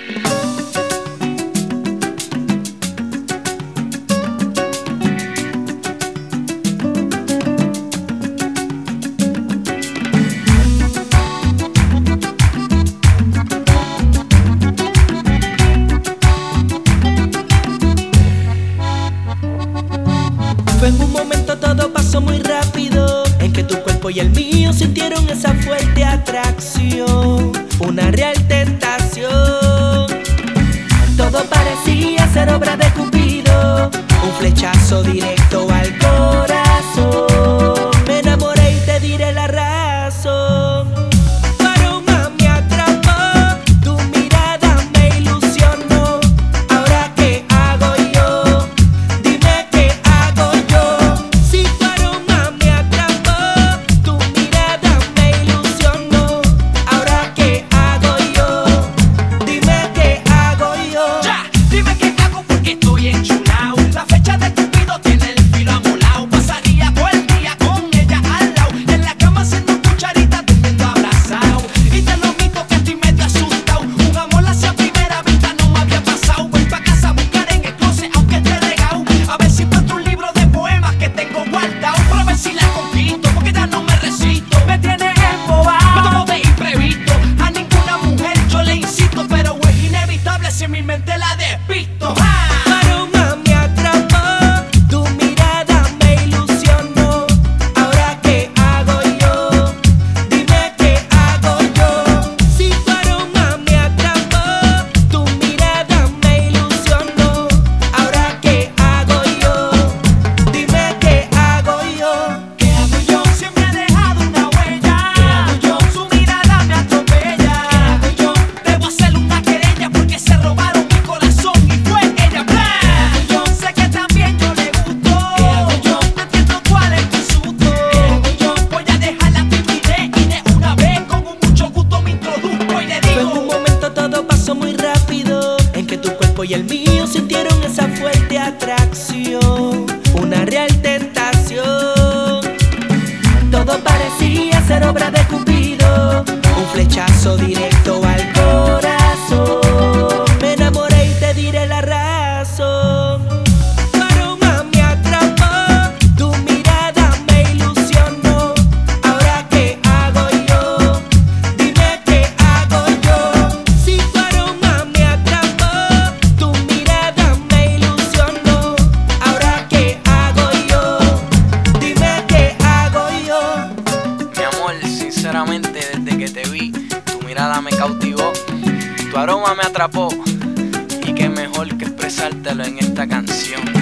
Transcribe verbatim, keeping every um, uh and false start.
En un momento todo pasó muy rápido, en que tu cuerpo y el mío sintieron esa fuerte atracción, una real tentación. Todo parecía ser obra de Cupido, un flechazo directo al corazón. Me enamoré y te diré la razón. Tu aroma me atrapó, tu mirada me ilusionó. Ahora qué hago yo, dime qué hago yo. Si tu aroma me atrapó, tu mirada me ilusionó. Ahora qué hago yo, dime qué hago yo. Ya, dime qué hago porque estoy enchulao. La fecha de Cupido tiene el filo amolao. Pasaría todo el día con ella al lado, en la cama haciendo cucharita, durmiendo abrazado. Y te lo mito que estoy medio asustado. Un amor hacia primera vista no me había pasado. Voy pa' casa a buscar en el closet aunque esté regao, a ver si encuentro un libro de poemas que tengo guardado, para ver si la conquisto, porque ya no me resisto. Me tienes embobado, me tomo de imprevisto. A ninguna mujer yo le insisto, pero es inevitable si en mi mente la despisto. Tu aroma me atrapó, tu mirada me ilusionó. Ahora qué hago yo, dime qué hago yo. Si tu aroma me atrapó, tu mirada me ilusionó. Ahora qué hago yo, dime qué hago yo. ¿Qué hago yo? Siempre ha dejado una huella. ¿Qué hago yo? Su mirada me atropella. ¿Qué hago yo? Debo hacerle una querella porque se robaron mi corazón y fue ella. Bla. ¿Qué hago yo? Sé que también yo le gusto. ¿Qué hago yo? No entiendo cuál es tu susto. ¿Qué hago yo? Voy a dejar la timidez y de una vez con un mucho gusto me introduzco y le En un digo: momento todo pasó muy rápido, en que tu cuerpo y el mío sintieron esa fuerte atracción, una real tentación. Todo parecía ser obra de Cupido, un flechazo directo al corazón. Me enamoré y te diré la razón. Tu aroma me atrapó, tu mirada me ilusionó. Ahora qué hago yo, dime qué hago yo. Si tu aroma me atrapó, tu mirada me ilusionó. Ahora qué hago yo, dime qué hago yo. Mi amor, sinceramente, desde que te vi, tu mirada me cautivó, tu aroma me atrapó, y qué mejor que expresártelo en esta canción.